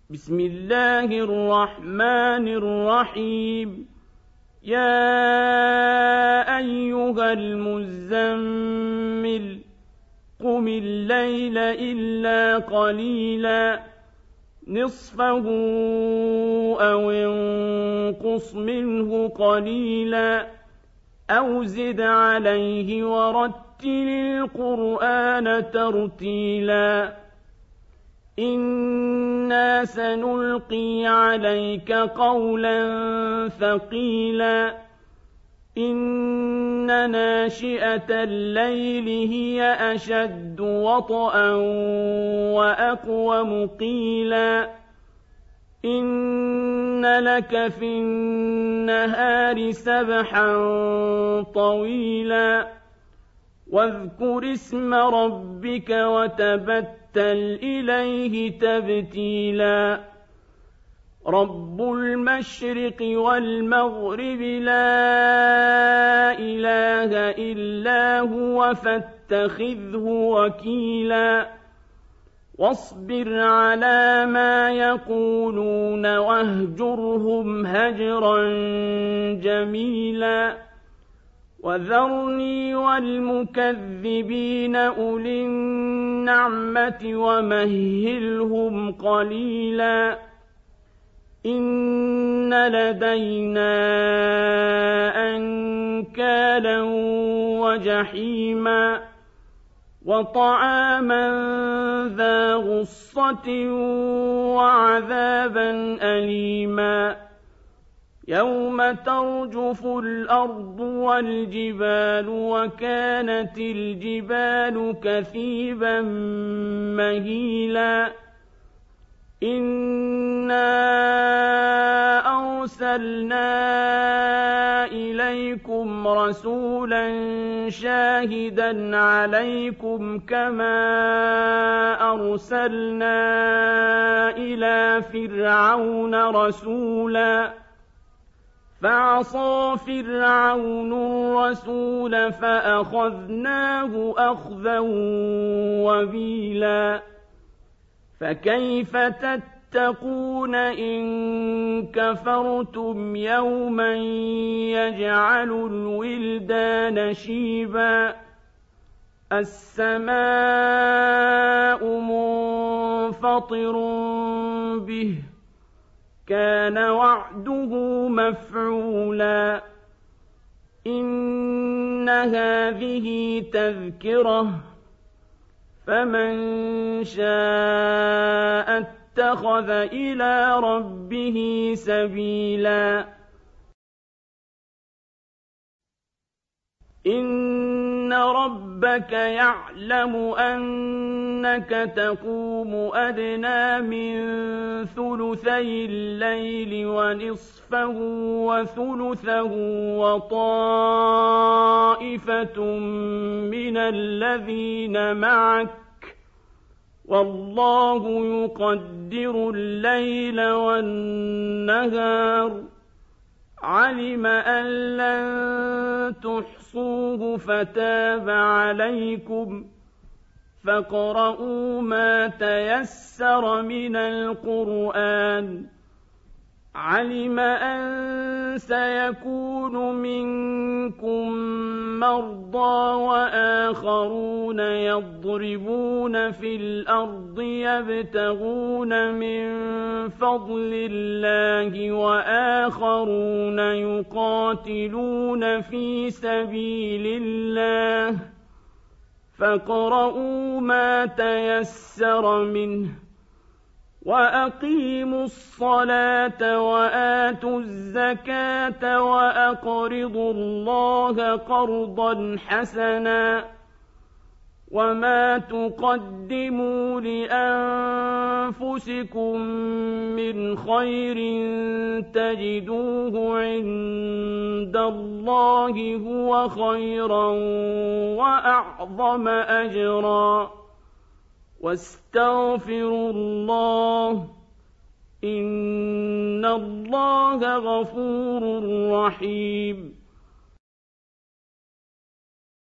بسم الله الرحمن الرحيم يا أيها المزمل قم الليل إلا قليلا نصفه أو انقص منه قليلا أو زد عليه ورتل القرآن ترتيلا إنا سنلقي عليك قولا ثقيلا إن ناشئة الليل هي أشد وطئا وأقوم قيلا إن لك في النهار سبحا طويلا واذكر اسم ربك وتبتل إليه تبتيلا رب المشرق والمغرب لا إله إلا هو فاتخذه وكيلا واصبر على ما يقولون واهجرهم هجرا جميلا وذرني والمكذبين أولي النعمة ومهلهم قليلا إن لدينا أنكالا وجحيما وطعاما ذا غصة وعذابا أليما يوم ترجف الأرض والجبال وكانت الجبال كثيبا مهيلا إنا أرسلنا إليكم رسولا شاهدا عليكم كما أرسلنا إلى فرعون رسولا فعصى فرعون الرسول فأخذناه أخذا وبيلا فكيف تتقون إن كفرتم يوما يجعل الولدان شيبا السماء منفطر به كان وعده مفعولا إن هذه تذكرة فمن شاء اتخذ إلى ربه سبيلا إن ربك يعلم أنك تقوم أدنى من ثلثي الليل ونصفه وثلثه وطائفة من الذين معك والله يقدر الليل والنهار علم أن لن تحصوه فتاب عليكم فاقرؤوا ما تيسر من القرآن علم أن سيكون منكم مرضى وآخرون يضربون في الأرض يبتغون من فضل الله وآخرون يقاتلون في سبيل الله فاقرؤوا ما تيسر منه وأقيموا الصلاة وآتوا الزكاة وأقرضوا الله قرضا حسنا وما تقدموا لأنفسكم من خير تجدوه عند الله هو خيرا وأعظم أجرا واستغفروا الله إن الله غفور رحيم